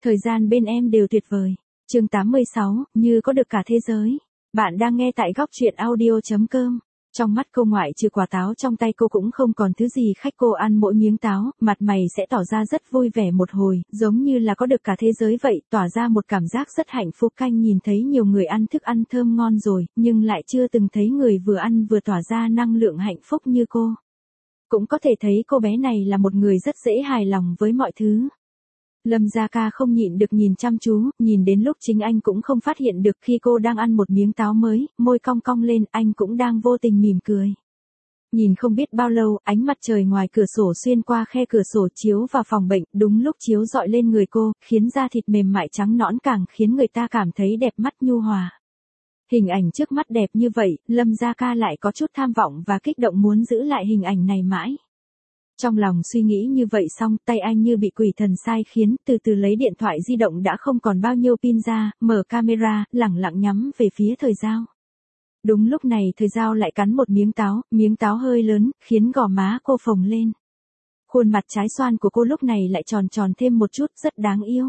Thời gian bên em đều tuyệt vời. Chương 86, như có được cả thế giới. Bạn đang nghe tại góc truyện audio.com. Trong mắt cô ngoại trừ quả táo trong tay cô cũng không còn thứ gì khách, cô ăn mỗi miếng táo, mặt mày sẽ tỏ ra rất vui vẻ một hồi, giống như là có được cả thế giới vậy, tỏa ra một cảm giác rất hạnh phúc. Canh nhìn thấy nhiều người ăn thức ăn thơm ngon rồi, nhưng lại chưa từng thấy người vừa ăn vừa tỏa ra năng lượng hạnh phúc như cô. Cũng có thể thấy cô bé này là một người rất dễ hài lòng với mọi thứ. Lâm Gia Ca không nhịn được nhìn chăm chú, nhìn đến lúc chính anh cũng không phát hiện được khi cô đang ăn một miếng táo mới, môi cong cong lên, anh cũng đang vô tình mỉm cười. Nhìn không biết bao lâu, ánh mặt trời ngoài cửa sổ xuyên qua khe cửa sổ chiếu vào phòng bệnh, đúng lúc chiếu rọi lên người cô, khiến da thịt mềm mại trắng nõn càng khiến người ta cảm thấy đẹp mắt nhu hòa. Hình ảnh trước mắt đẹp như vậy, Lâm Gia Ca lại có chút tham vọng và kích động muốn giữ lại hình ảnh này mãi. Trong lòng suy nghĩ như vậy xong, tay anh như bị quỷ thần sai khiến, từ từ lấy điện thoại di động đã không còn bao nhiêu pin ra, mở camera, lẳng lặng nhắm về phía Thời Giao. Đúng lúc này Thời Giao lại cắn một miếng táo hơi lớn, khiến gò má cô phồng lên. Khuôn mặt trái xoan của cô lúc này lại tròn tròn thêm một chút, rất đáng yêu.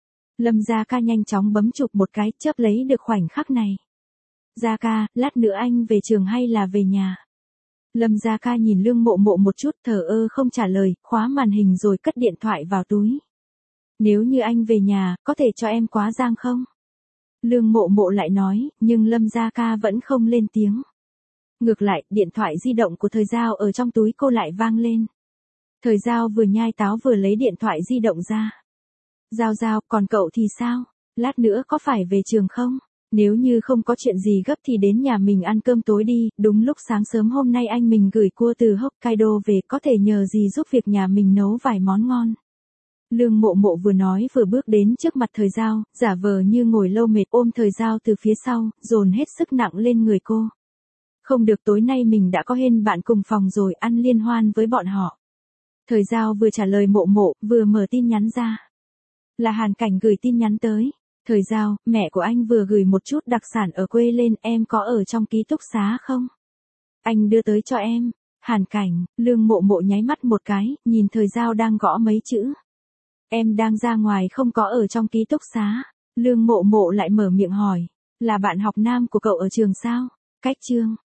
Lâm Gia Ca nhanh chóng bấm chụp một cái, chớp lấy được khoảnh khắc này. Gia Ca, lát nữa anh về trường hay là về nhà? Lâm Gia Ca nhìn Lương Mộ Mộ một chút, thờ ơ không trả lời, khóa màn hình rồi cất điện thoại vào túi. Nếu như anh về nhà, có thể cho em quá giang không? Lương Mộ Mộ lại nói, nhưng Lâm Gia Ca vẫn không lên tiếng. Ngược lại, điện thoại di động của Thời Giao ở trong túi cô lại vang lên. Thời Giao vừa nhai táo vừa lấy điện thoại di động ra. Giao, còn cậu thì sao? Lát nữa có phải về trường không? Nếu như không có chuyện gì gấp thì đến nhà mình ăn cơm tối đi, đúng lúc sáng sớm hôm nay anh mình gửi cua từ Hokkaido về, có thể nhờ gì giúp việc nhà mình nấu vài món ngon. Lương Mộ Mộ vừa nói vừa bước đến trước mặt Thời Giao, giả vờ như ngồi lâu mệt, ôm Thời Giao từ phía sau, dồn hết sức nặng lên người cô. Không được, tối nay mình đã có hên bạn cùng phòng rồi, ăn liên hoan với bọn họ. Thời Giao vừa trả lời Mộ Mộ, vừa mở tin nhắn ra. Là Hàn Cảnh gửi tin nhắn tới. Thời Giao, mẹ của anh vừa gửi một chút đặc sản ở quê lên, em có ở trong ký túc xá không? Anh đưa tới cho em. Hàn Cảnh, Lương Mộ Mộ nháy mắt một cái, nhìn Thời Giao đang gõ mấy chữ. Em đang ra ngoài không có ở trong ký túc xá. Lương Mộ Mộ lại mở miệng hỏi. Là bạn học nam của cậu ở trường sao? Cách chương.